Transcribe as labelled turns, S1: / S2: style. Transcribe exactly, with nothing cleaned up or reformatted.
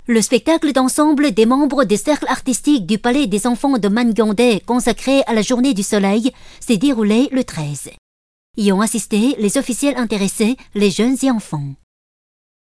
S1: Le spectacle d'ensemble des membres des cercles artistiques du Palais des Enfants de Mangandé consacré à la Journée du Soleil s'est déroulé le treize. Y ont assisté les officiels intéressés, les jeunes et enfants.